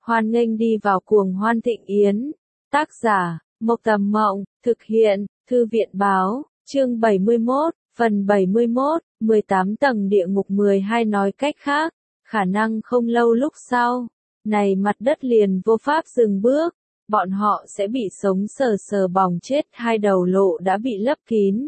Hoan nghênh đi vào cuồng hoan thịnh yến. Tác giả, Mộc Tầm Mộng, thực hiện, Thư viện Báo, chương 71, phần 71, 18 tầng địa ngục 12 nói cách khác, khả năng không lâu lúc sau, này mặt đất liền vô pháp dừng bước, bọn họ sẽ bị sống sờ sờ bỏng chết, hai đầu lộ đã bị lấp kín.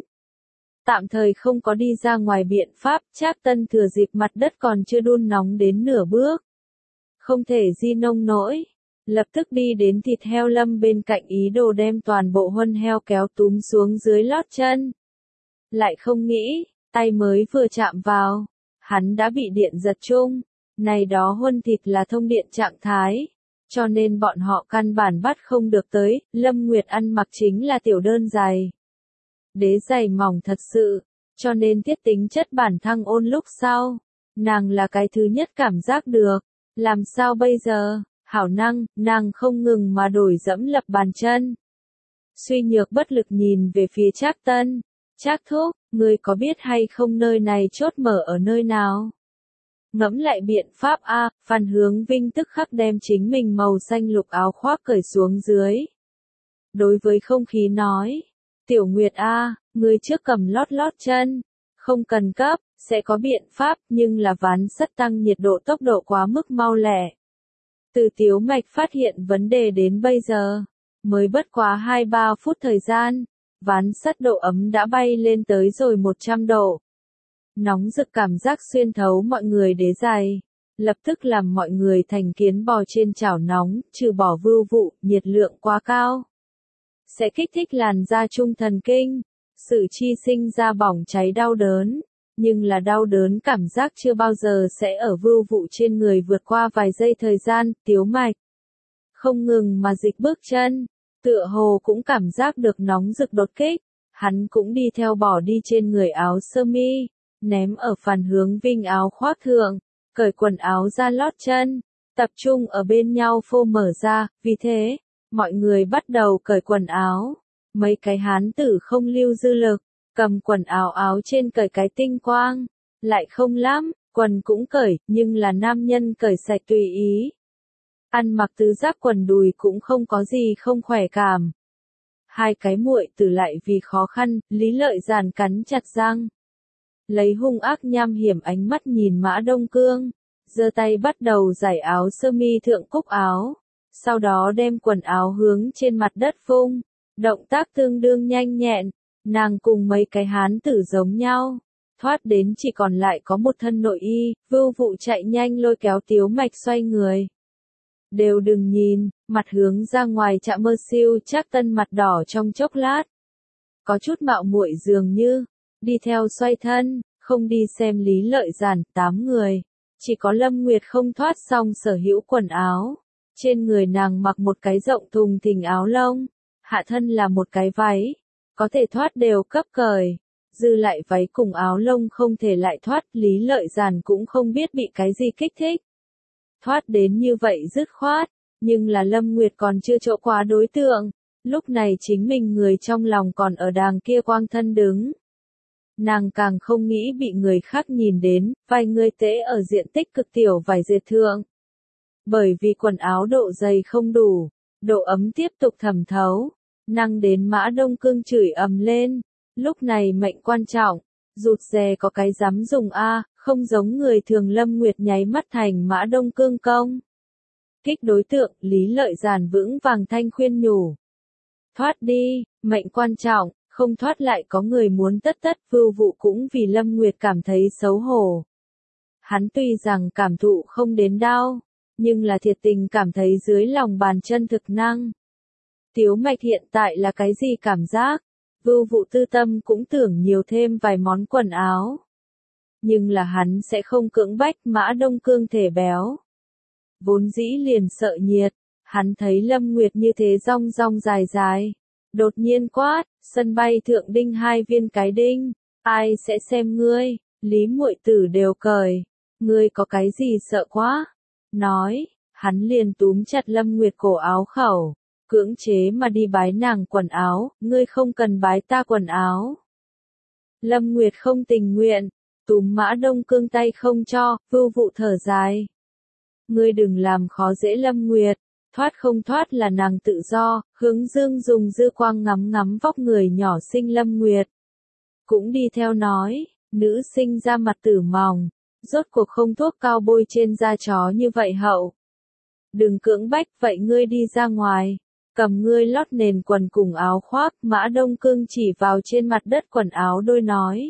Tạm thời không có đi ra ngoài biện pháp, Trác Tân thừa dịp mặt đất còn chưa đun nóng đến nửa bước. Không thể di nông nổi, lập tức đi đến thịt heo lâm bên cạnh ý đồ đem toàn bộ huân heo kéo túm xuống dưới lót chân. Lại không nghĩ, tay mới vừa chạm vào, hắn đã bị điện giật chung, này đó huân thịt là thông điện trạng thái, cho nên bọn họ căn bản bắt không được tới, Lâm Nguyệt ăn mặc chính là tiểu đơn giày. Đế giày mỏng thật sự, cho nên tiết tính chất bản thăng ôn lúc sau, nàng là cái thứ nhất cảm giác được, làm sao bây giờ, hảo năng, nàng không ngừng mà đổi dẫm lập bàn chân. Suy nhược bất lực nhìn về phía Trác Tân, Trác thúc, ngươi có biết hay không nơi này chốt mở ở nơi nào? Ngẫm lại biện pháp a, Phan Hướng Vinh tức khắc đem chính mình màu xanh lục áo khoác cởi xuống dưới. Đối với không khí nói, Tiểu Nguyệt a, ngươi trước cầm lót chân, không cần cấp, sẽ có biện pháp, nhưng là ván sắt tăng nhiệt độ tốc độ quá mức mau lẹ. Từ Tiếu Mạch phát hiện vấn đề đến bây giờ, mới bất quá 2-3 phút thời gian, ván sắt độ ấm đã bay lên tới rồi 100 độ. Nóng rực cảm giác xuyên thấu mọi người đế giày, lập tức làm mọi người thành kiến bò trên chảo nóng, trừ bỏ vưu vụ, nhiệt lượng quá cao. Sẽ kích thích làn da trung thần kinh, sự chi sinh ra bỏng cháy đau đớn, nhưng là đau đớn cảm giác chưa bao giờ sẽ ở vưu vụ trên người vượt qua vài giây thời gian, Tiếu Mạch. Không ngừng mà dịch bước chân, tựa hồ cũng cảm giác được nóng rực đột kích, hắn cũng đi theo bỏ đi trên người áo sơ mi, ném ở Phan Hướng Vinh áo khoác thượng, cởi quần áo ra lót chân, tập trung ở bên nhau phô mở ra, vì thế, mọi người bắt đầu cởi quần áo, mấy cái hán tử không lưu dư lực, cầm quần áo trên cởi cái tinh quang, lại không lắm, quần cũng cởi, nhưng là nam nhân cởi sạch tùy ý. Ăn mặc tứ giác quần đùi cũng không có gì không khỏe cảm. Hai cái muội tử lại vì khó khăn, Lý Lợi Giản cắn chặt răng. Lấy hung ác nham hiểm ánh mắt nhìn Mã Đông Cương, giơ tay bắt đầu giải áo sơ mi thượng cúc áo, sau đó đem quần áo hướng trên mặt đất phung, động tác tương đương nhanh nhẹn, nàng cùng mấy cái hán tử giống nhau, thoát đến chỉ còn lại có một thân nội y, vưu vụ chạy nhanh lôi kéo Tiếu Mạch xoay người. Đều đừng nhìn, mặt hướng ra ngoài chạm mơ siêu, Trác Tân mặt đỏ trong chốc lát. Có chút mạo muội dường như, đi theo xoay thân, không đi xem Lý Lợi Giản, 8 người. Chỉ có Lâm Nguyệt không thoát xong sở hữu quần áo. Trên người nàng mặc một cái rộng thùng thình áo lông, hạ thân là một cái váy, có thể thoát đều cấp cởi. Dư lại váy cùng áo lông không thể lại thoát, Lý Lợi Giản cũng không biết bị cái gì kích thích. Thoát đến như vậy dứt khoát, nhưng là Lâm Nguyệt còn chưa chỗ quá đối tượng, lúc này chính mình người trong lòng còn ở đàng kia quang thân đứng. Nàng càng không nghĩ bị người khác nhìn đến, vài người tễ ở diện tích cực tiểu vài dệt thượng. Bởi vì quần áo độ dày không đủ, độ ấm tiếp tục thẩm thấu, năng đến Mã Đông Cương chửi ầm lên, lúc này mệnh quan trọng, rụt rè có cái dám dùng a, không giống người thường. Lâm Nguyệt nháy mắt thành Mã Đông Cương công. Kích đối tượng, Lý Lợi Giản vững vàng thanh khuyên nhủ. Thoát đi, mệnh quan trọng, không thoát lại có người muốn tất, vưu vụ cũng vì Lâm Nguyệt cảm thấy xấu hổ. Hắn tuy rằng cảm thụ không đến đau, nhưng là thiệt tình cảm thấy dưới lòng bàn chân thực năng. Tiếu Mạch hiện tại là cái gì cảm giác? Vưu vụ tư tâm cũng tưởng nhiều thêm vài món quần áo. Nhưng là hắn sẽ không cưỡng bách Mã Đông Cương thể béo. Vốn dĩ liền sợ nhiệt, hắn thấy Lâm Nguyệt như thế rong rong dài dài. Đột nhiên quát, sân bay thượng đinh 2 viên cái đinh, ai sẽ xem ngươi, Lý muội tử đều cởi, ngươi có cái gì sợ quá? Nói, hắn liền túm chặt Lâm Nguyệt cổ áo khẩu, cưỡng chế mà đi bái nàng quần áo, ngươi không cần bái ta quần áo. Lâm Nguyệt không tình nguyện, túm Mã Đông Cương tay không cho, vưu vụ thở dài. Ngươi đừng làm khó dễ Lâm Nguyệt, thoát không thoát là nàng tự do, Hướng Dương dùng dư quang ngắm ngắm vóc người nhỏ xinh Lâm Nguyệt. Cũng đi theo nói, nữ sinh da mặt tử mỏng, rốt cuộc không thuốc cao bôi trên da chó như vậy hậu. Đừng cưỡng bách, vậy ngươi đi ra ngoài, cầm ngươi lót nền quần cùng áo khoác, Mã Đông Cương chỉ vào trên mặt đất quần áo đôi nói.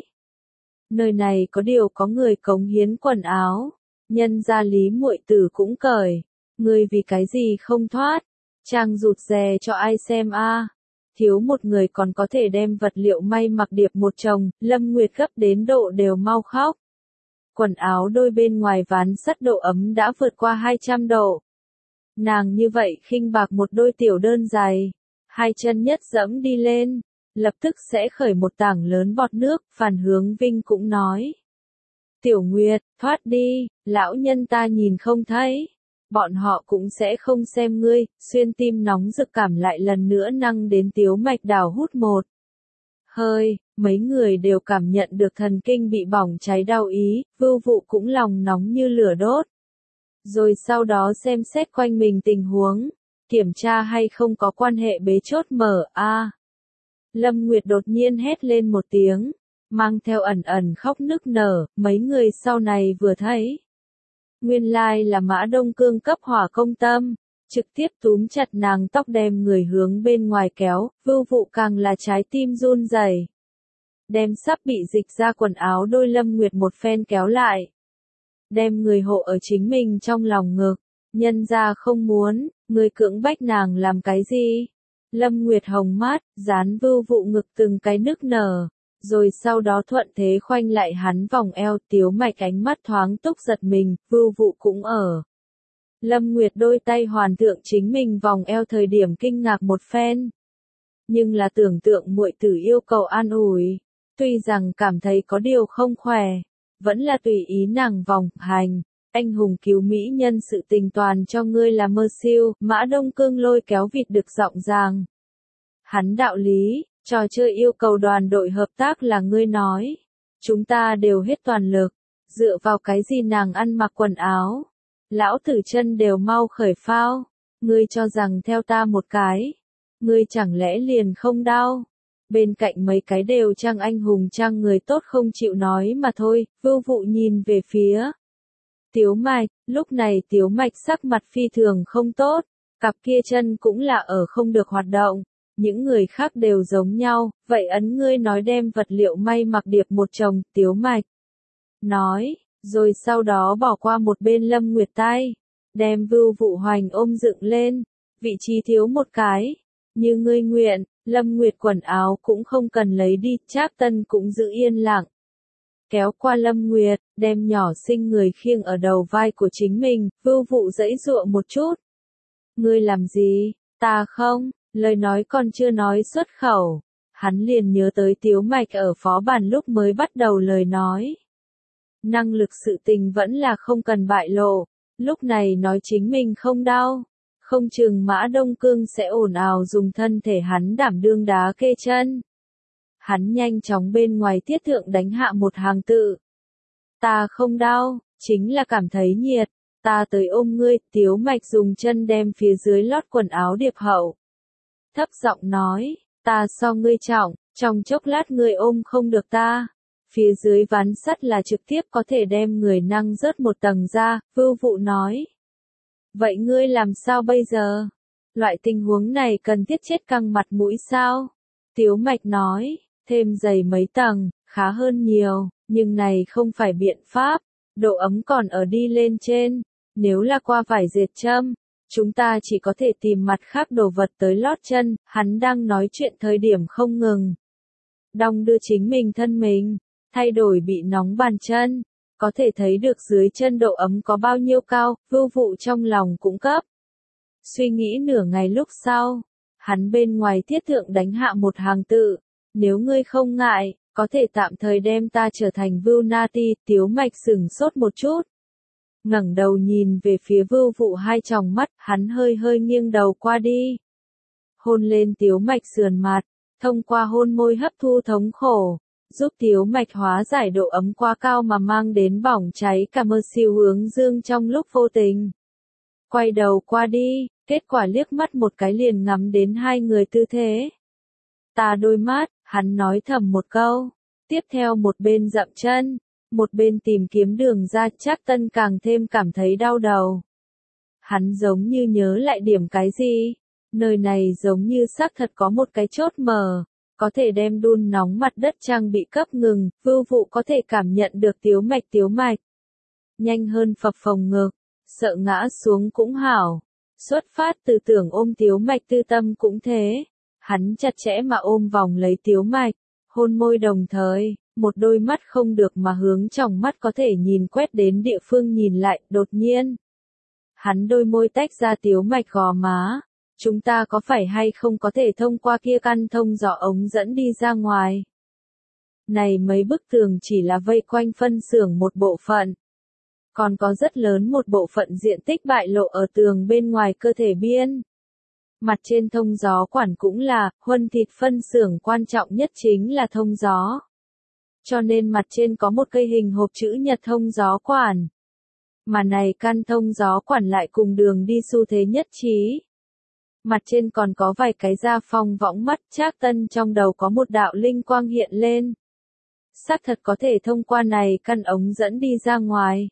Nơi này có điều có người cống hiến quần áo, nhân gia Lý muội tử cũng cởi, ngươi vì cái gì không thoát, trang rụt rè cho ai xem a? Thiếu một người còn có thể đem vật liệu may mặc điệp một chồng, Lâm Nguyệt gấp đến độ đều mau khóc. Quần áo đôi bên ngoài ván sắt độ ấm đã vượt qua 200 độ. Nàng như vậy khinh bạc một đôi tiểu đơn giày, hai chân nhất dẫm đi lên, lập tức sẽ khởi một tảng lớn bọt nước, Phan Hướng Vinh cũng nói. Tiểu Nguyệt, thoát đi, lão nhân ta nhìn không thấy. Bọn họ cũng sẽ không xem ngươi, xuyên tim nóng rực cảm lại lần nữa năng đến Tiếu Mạch Đào hút một hơi, mấy người đều cảm nhận được thần kinh bị bỏng cháy đau ý, Vưu Vụ cũng lòng nóng như lửa đốt. Rồi sau đó xem xét quanh mình tình huống, kiểm tra hay không có quan hệ bế chốt mở a. Lâm Nguyệt đột nhiên hét lên một tiếng, mang theo ẩn ẩn khóc nức nở, mấy người sau này vừa thấy. Nguyên lai là Mã Đông Cương cấp hỏa công tâm, trực tiếp túm chặt nàng tóc đem người hướng bên ngoài kéo, Vưu Vụ càng là trái tim run rẩy. Đem sắp bị dịch ra quần áo đôi Lâm Nguyệt một phen kéo lại. Đem người hộ ở chính mình trong lòng ngực, nhân ra không muốn, người cưỡng bách nàng làm cái gì? Lâm Nguyệt hồng mát, dán Vưu Vụ ngực từng cái nức nở, rồi sau đó thuận thế khoanh lại hắn vòng eo, Tiếu Mạch ánh mắt thoáng túc giật mình, Vưu Vụ cũng ở. Lâm Nguyệt đôi tay hoàn thượng chính mình vòng eo thời điểm kinh ngạc một phen. Nhưng là tưởng tượng muội tử yêu cầu an ủi, tuy rằng cảm thấy có điều không khỏe, vẫn là tùy ý nàng vòng hành. Anh hùng cứu mỹ nhân sự tình toàn cho ngươi là mơ siêu, Mã Đông Cương lôi kéo vịt được giọng ràng. Hắn đạo lý, trò chơi yêu cầu đoàn đội hợp tác là ngươi nói. Chúng ta đều hết toàn lực, dựa vào cái gì nàng ăn mặc quần áo. Lão tử chân đều mau khởi phao, ngươi cho rằng theo ta một cái. Ngươi chẳng lẽ liền không đau. Bên cạnh mấy cái đều trang anh hùng trang người tốt không chịu nói mà thôi, Vưu Vụ nhìn về phía. Tiếu Mạch, lúc này Tiếu Mạch sắc mặt phi thường không tốt, cặp kia chân cũng là ở không được hoạt động, những người khác đều giống nhau, vậy ấn ngươi nói đem vật liệu may mặc điệp một chồng, Tiếu Mạch nói, rồi sau đó bỏ qua một bên Lâm Nguyệt tay, đem Vưu Vụ Hoành ôm dựng lên, vị trí thiếu một cái, như ngươi nguyện, Lâm Nguyệt quần áo cũng không cần lấy đi, Trác Tân cũng giữ yên lặng. Kéo qua Lâm Nguyệt, đem nhỏ xinh người khiêng ở đầu vai của chính mình, Vưu Vụ giãy giụa một chút. Ngươi làm gì, ta không, lời nói còn chưa nói xuất khẩu, hắn liền nhớ tới Tiếu Mạch ở phó bản lúc mới bắt đầu lời nói. Năng lực sự tình vẫn là không cần bại lộ, lúc này nói chính mình không đau, không chừng Mã Đông Cương sẽ ồn ào dùng thân thể hắn đảm đương đá kê chân. Hắn nhanh chóng bên ngoài tiết thượng đánh hạ một hàng tự. Ta không đau, chính là cảm thấy nhiệt, ta tới ôm ngươi, Tiếu Mạch dùng chân đem phía dưới lót quần áo điệp hậu. Thấp giọng nói, ta so ngươi trọng, trong chốc lát ngươi ôm không được ta. Phía dưới ván sắt là trực tiếp có thể đem người năng rớt một tầng ra, Vưu Vụ nói. Vậy ngươi làm sao bây giờ? Loại tình huống này cần thiết chết căng mặt mũi sao? Tiếu Mạch nói, thêm dày mấy tầng, khá hơn nhiều, nhưng này không phải biện pháp, độ ấm còn ở đi lên trên, nếu là qua vải dệt châm, chúng ta chỉ có thể tìm mặt khác đồ vật tới lót chân, hắn đang nói chuyện thời điểm không ngừng. Đong đưa chính mình thân mình, thay đổi bị nóng bàn chân, có thể thấy được dưới chân độ ấm có bao nhiêu cao, Vưu Vụ trong lòng cũng cấp. Suy nghĩ nửa ngày lúc sau, hắn bên ngoài thiết thượng đánh hạ một hàng tự, nếu ngươi không ngại, có thể tạm thời đem ta trở thành Vưu Nati, Tiếu Mạch sửng sốt một chút. Ngẩng đầu nhìn về phía Vưu Vụ hai tròng mắt, hắn hơi hơi nghiêng đầu qua đi. Hôn lên Tiếu Mạch sườn mặt, thông qua hôn môi hấp thu thống khổ, giúp Tiếu Mạch hóa giải độ ấm quá cao mà mang đến bỏng cháy cả mơ siêu hướng dương trong lúc vô tình. quay đầu qua đi, kết quả liếc mắt một cái liền ngắm đến hai người tư thế. Ta đôi mắt, hắn nói thầm một câu, tiếp theo một bên dậm chân, một bên tìm kiếm đường ra. Trác Tân càng thêm cảm thấy đau đầu. Hắn giống như nhớ lại điểm cái gì, nơi này giống như xác thật có một cái chốt mở, có thể đem đun nóng mặt đất trang bị cấp ngừng, Vưu Vụ có thể cảm nhận được tiếu mạch. Nhanh hơn phập phồng ngực, sợ ngã xuống cũng hảo. Xuất phát từ tưởng ôm tiếu mạch tư tâm cũng thế. Hắn chặt chẽ mà ôm vòng lấy tiếu mạch, hôn môi đồng thời, một đôi mắt không được mà hướng trong mắt có thể nhìn quét đến địa phương nhìn lại, đột nhiên. Hắn đôi môi tách ra tiếu mạch gò má. Chúng ta có phải hay không có thể thông qua kia căn thông gió ống dẫn đi ra ngoài? Này mấy bức tường chỉ là vây quanh phân xưởng một bộ phận. Còn có rất lớn một bộ phận diện tích bại lộ ở tường bên ngoài cơ thể biên. Mặt trên thông gió quản cũng là, huân thịt phân xưởng quan trọng nhất chính là thông gió. Cho nên mặt trên có một cây hình hộp chữ nhật thông gió quản. Mà này căn thông gió quản lại cùng đường đi xu thế nhất trí. Mặt trên còn có vài cái da phong võng mắt. Trác Tân trong đầu có một đạo linh quang hiện lên. Xác thật có thể thông qua này căn ống dẫn đi ra ngoài.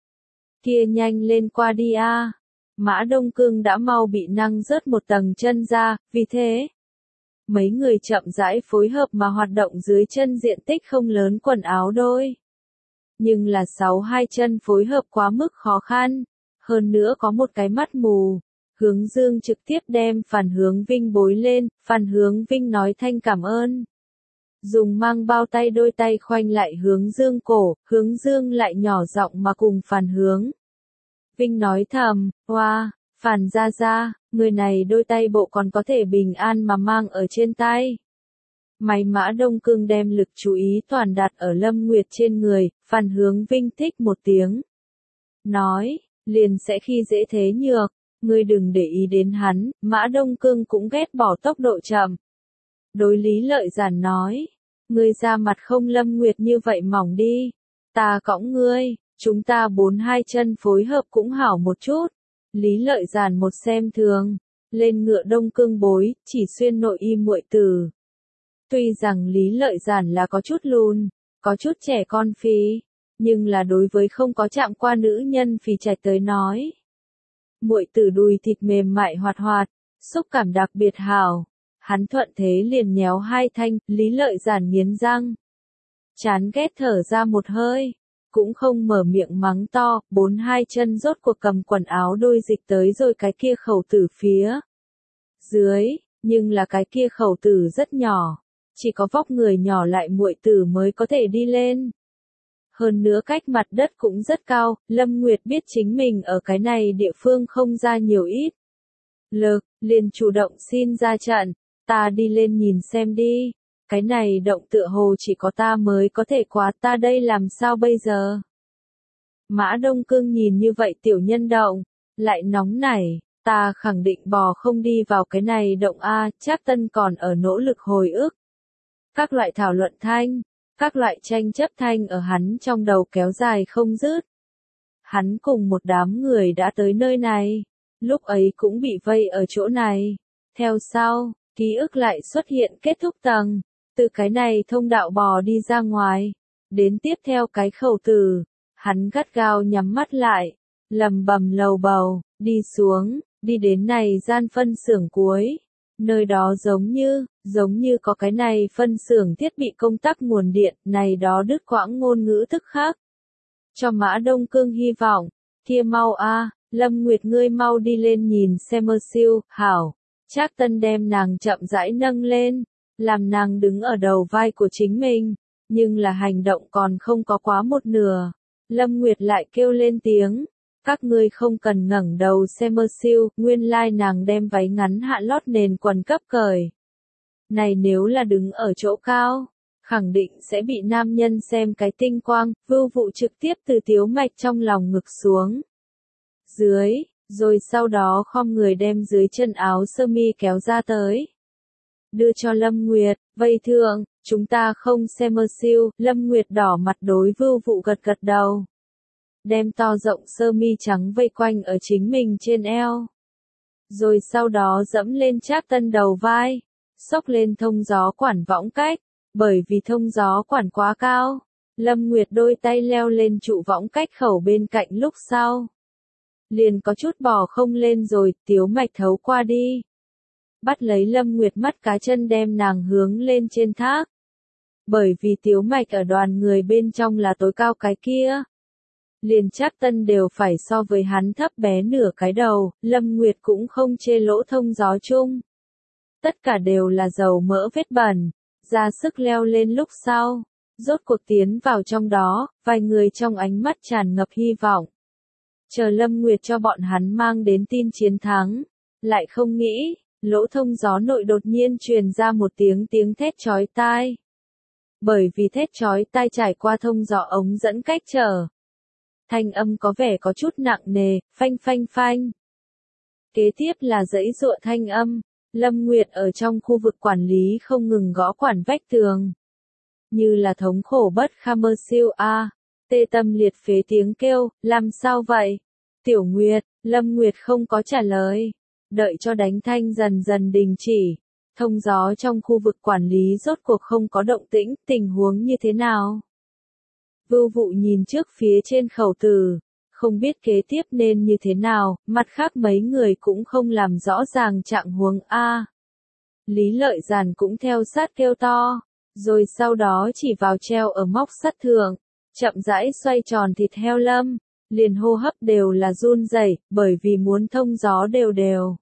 Kia nhanh lên qua đi a. Mã Đông Cương đã mau bị năng rớt một tầng chân ra, vì thế. Mấy người chậm rãi phối hợp mà hoạt động dưới chân diện tích không lớn quần áo đôi. Nhưng là 6-2 chân phối hợp quá mức khó khăn. Hơn nữa có một cái mắt mù. Hướng Dương trực tiếp đem Phan Hướng Vinh bối lên, Phan Hướng Vinh nói thanh cảm ơn. Dùng mang bao tay đôi tay khoanh lại Hướng Dương cổ, Hướng Dương lại nhỏ giọng mà cùng Phan Hướng Vinh nói thầm, wow, Phan gia gia, người này đôi tay bộ còn có thể bình an mà mang ở trên tay. May Mã Đông Cương đem lực chú ý toàn đặt ở Lâm Nguyệt trên người, Phan Hướng Vinh thích một tiếng. Nói, liền sẽ khi dễ thế nhược. Ngươi đừng để ý đến hắn. Mã Đông Cương cũng ghét bỏ tốc độ chậm. Đối Lý Lợi Giản nói, ngươi ra mặt không Lâm Nguyệt như vậy mỏng đi. Ta cõng ngươi, chúng ta 4-2 chân phối hợp cũng hảo một chút. Lý Lợi Giản một xem thường, lên ngựa Đông Cương bối, chỉ xuyên nội y muội tử. Tuy rằng Lý Lợi Giản là có chút lùn, có chút trẻ con phì, nhưng là đối với không có chạm qua nữ nhân phì trạch tới nói. Muội tử đùi thịt mềm mại hoạt hoạt, xúc cảm đặc biệt hảo. Hắn thuận thế liền nhéo hai thanh, Lý Lợi Giản nghiến răng. Chán ghét thở ra một hơi, cũng không mở miệng mắng to, 4-2 chân rốt cuộc cầm quần áo đôi dịch tới rồi cái kia khẩu tử phía dưới, nhưng là cái kia khẩu tử rất nhỏ, chỉ có vóc người nhỏ lại muội tử mới có thể đi lên. Hơn nữa cách mặt đất cũng rất cao, Lâm Nguyệt biết chính mình ở cái này địa phương không ra nhiều ít lực, liền chủ động xin ra trận, ta đi lên nhìn xem đi, cái này động tựa hồ chỉ có ta mới có thể quá, ta đây làm sao bây giờ? Mã Đông Cương nhìn như vậy tiểu nhân động, lại nóng nảy, ta khẳng định bò không đi vào cái này động a. Trác Tân còn ở nỗ lực hồi ức. Các loại thảo luận thanh, các loại tranh chấp thanh ở hắn trong đầu kéo dài không dứt. Hắn cùng một đám người đã tới nơi này, lúc ấy cũng bị vây ở chỗ này. Theo sau, ký ức lại xuất hiện kết thúc tầng, từ cái này thông đạo bò đi ra ngoài, đến tiếp theo cái khẩu tử, hắn gắt gao nhắm mắt lại, lầm bầm lầu bầu, đi xuống, đi đến này gian phân xưởng cuối. Nơi đó giống như có cái này phân xưởng thiết bị công tắc nguồn điện, này đó đứt quãng ngôn ngữ thức khác. Cho Mã Đông Cương hy vọng, kia mau a, Lâm Nguyệt ngươi mau đi lên nhìn xem mơ siêu, hảo. Trác Tân đem nàng chậm rãi nâng lên, làm nàng đứng ở đầu vai của chính mình, nhưng là hành động còn không có quá một nửa. Lâm Nguyệt lại kêu lên tiếng, các ngươi không cần ngẩng đầu xem mơ siêu, nguyên lai nàng đem váy ngắn hạ lót nền quần cấp cởi. Này nếu là đứng ở chỗ cao, khẳng định sẽ bị nam nhân xem cái tinh quang, Vưu Vụ trực tiếp từ tiếu mạch trong lòng ngực xuống dưới, rồi sau đó khom người đem dưới chân áo sơ mi kéo ra tới. Đưa cho Lâm Nguyệt, vây thượng, chúng ta không xem mơ siêu, Lâm Nguyệt đỏ mặt đối Vưu Vụ gật gật đầu. đem to rộng sơ mi trắng vây quanh ở chính mình trên eo. Rồi sau đó dẫm lên Trác Tân đầu vai, xốc lên thông gió quản võng cách, bởi vì thông gió quản quá cao. Lâm Nguyệt đôi tay leo lên trụ võng cách khẩu bên cạnh lúc sau. Liền có chút bò không lên rồi, Tiếu Mạch thấu qua đi. Bắt lấy Lâm Nguyệt mắt cá chân đem nàng hướng lên trên thác. Bởi vì Tiếu Mạch ở đoàn người bên trong là tối cao cái kia. Liền Trác Tân đều phải so với hắn thấp bé nửa cái đầu, Lâm Nguyệt cũng không chê lỗ thông gió chung. Tất cả đều là dầu mỡ vết bẩn, ra sức leo lên lúc sau. Rốt cuộc tiến vào trong đó, vài người trong ánh mắt tràn ngập hy vọng. Chờ Lâm Nguyệt cho bọn hắn mang đến tin chiến thắng. Lại không nghĩ, lỗ thông gió nội đột nhiên truyền ra một tiếng thét chói tai. Bởi vì thét chói tai trải qua thông gió ống dẫn cách trở. Thanh âm có vẻ có chút nặng nề, phanh phanh phanh. Kế tiếp là dãy giụa thanh âm. Lâm Nguyệt ở trong khu vực quản lý không ngừng gõ quản vách tường. Như là thống khổ bất kham mơ siêu a, tê tâm liệt phế tiếng kêu, làm sao vậy? Tiểu Nguyệt, Lâm Nguyệt không có trả lời. Đợi cho đánh thanh dần dần đình chỉ. Thông gió trong khu vực quản lý rốt cuộc không có động tĩnh, tình huống như thế nào? Vưu Vụ nhìn trước phía trên khẩu từ, không biết kế tiếp nên như thế nào, mặt khác mấy người cũng không làm rõ ràng trạng huống a. Lý Lợi Giản cũng theo sát kêu to. Rồi sau đó chỉ vào treo ở móc sắt thượng, chậm rãi xoay tròn thịt heo Lâm, liền hô hấp đều là run rẩy, bởi vì muốn thông gió đều đều.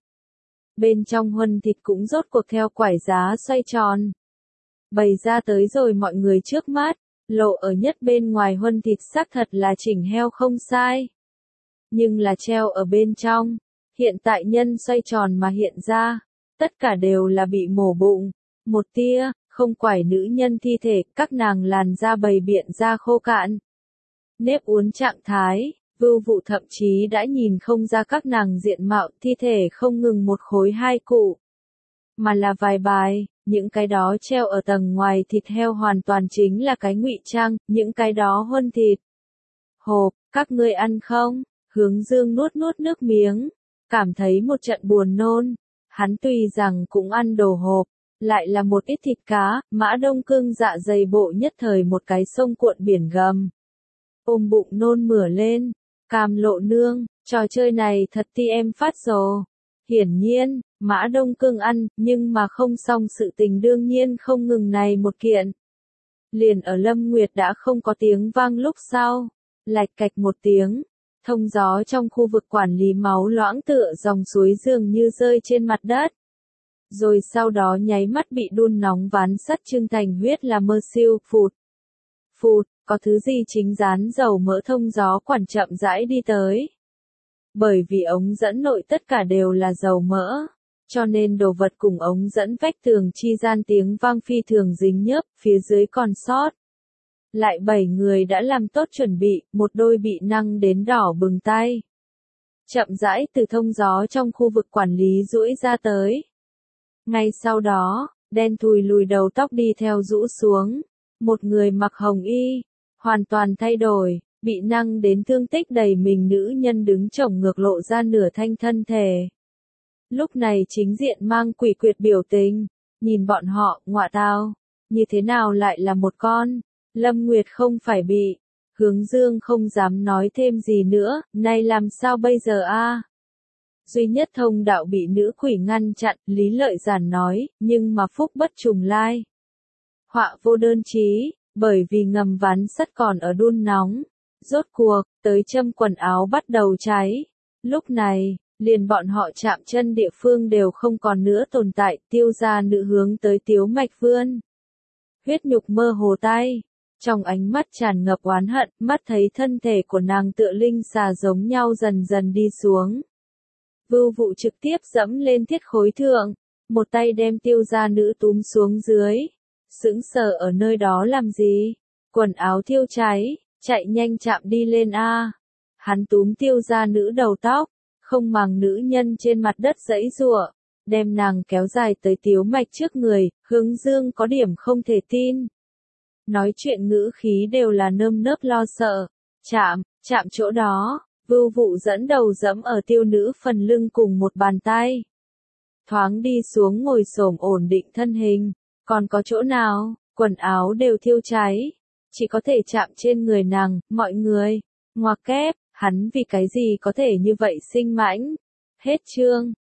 Bên trong huân thịt cũng rốt cuộc theo quải giá xoay tròn. Bày ra tới rồi mọi người trước mắt, lộ ở nhất bên ngoài huân thịt xác thật là chỉnh heo không sai. Nhưng là treo ở bên trong, hiện tại nhân xoay tròn mà hiện ra, tất cả đều là bị mổ bụng, một tia. Không quải nữ nhân thi thể, các nàng làn da bầy biện da khô cạn. Nếp uốn trạng thái, Vưu Vụ thậm chí đã nhìn không ra các nàng diện mạo thi thể không ngừng một khối hai cụ. Mà là vài bài, những cái đó treo ở tầng ngoài thịt heo hoàn toàn chính là cái ngụy trang, những cái đó huân thịt. Hộp, các ngươi ăn không? Hướng Dương nuốt nuốt nước miếng, cảm thấy một trận buồn nôn. Hắn tuy rằng cũng ăn đồ hộp. Lại là một ít thịt cá, Mã Đông Cương dạ dày bộ nhất thời một cái sông cuộn biển gầm. Ôm bụng nôn mửa lên, Cam Lộ nương, trò chơi này thật ti em phát rồ. Hiển nhiên, Mã Đông Cương ăn, nhưng mà không xong sự tình đương nhiên không ngừng này một kiện. Liền ở Lâm Nguyệt đã không có tiếng vang lúc sau, lạch cạch một tiếng, thông gió trong khu vực quản lý máu loãng tựa dòng suối dường như rơi trên mặt đất. Rồi sau đó nháy mắt bị đun nóng ván sắt trưng thành huyết là mơ siêu, phụt. Phụt, có thứ gì chính dán dầu mỡ thông gió quản chậm rãi đi tới. Bởi vì ống dẫn nội tất cả đều là dầu mỡ, cho nên đồ vật cùng ống dẫn vách tường chi gian tiếng vang phi thường dính nhớp, phía dưới còn sót. Lại 7 người đã làm tốt chuẩn bị, một đôi bị năng đến đỏ bừng tay. Chậm rãi từ thông gió trong khu vực quản lý duỗi ra tới. Ngay sau đó, đen thùi lùi đầu tóc đi theo rũ xuống. Một người mặc hồng y, hoàn toàn thay đổi, bị năng đến thương tích đầy mình nữ nhân đứng chổng ngược lộ ra nửa thanh thân thể. Lúc này chính diện mang quỷ quyệt biểu tình, nhìn bọn họ, ngọa tao, như thế nào lại là một con, Lâm Nguyệt không phải bị, Hướng Dương không dám nói thêm gì nữa, này làm sao bây giờ a? Duy nhất thông đạo bị nữ quỷ ngăn chặn, Lý Lợi Giản nói, nhưng mà phúc bất trùng lai. Họa vô đơn chí, bởi vì ngầm ván sắt còn ở đun nóng. Rốt cuộc, tới châm quần áo bắt đầu cháy. Lúc này, liền bọn họ chạm chân địa phương đều không còn nữa tồn tại, Tiêu gia nữ hướng tới Tiếu Mạch vươn. Huyết nhục mơ hồ tay. Trong ánh mắt tràn ngập oán hận, mắt thấy thân thể của nàng tựa linh xà giống nhau dần dần đi xuống. Vưu Vụ trực tiếp dẫm lên thiết khối thượng, một tay đem Tiêu gia nữ túm xuống dưới. Sững sờ ở nơi đó làm gì? Quần áo thiêu cháy, chạy nhanh chạm đi lên a. Hắn túm Tiêu gia nữ đầu tóc, không màng nữ nhân trên mặt đất giãy giụa, đem nàng kéo dài tới Tiếu Mạch trước người, Hướng Dương có điểm không thể tin. Nói chuyện ngữ khí đều là nơm nớp lo sợ. Chạm, Chạm chỗ đó, Vưu Vụ dẫn đầu dẫm ở tiêu nữ phần lưng cùng một bàn tay. Thoáng đi xuống ngồi xổm ổn định thân hình, còn có chỗ nào, quần áo đều thiêu cháy. Chỉ có thể chạm trên người nàng, mọi người. Ngoặc kép, hắn vì cái gì có thể như vậy sinh mãnh. Hết chương.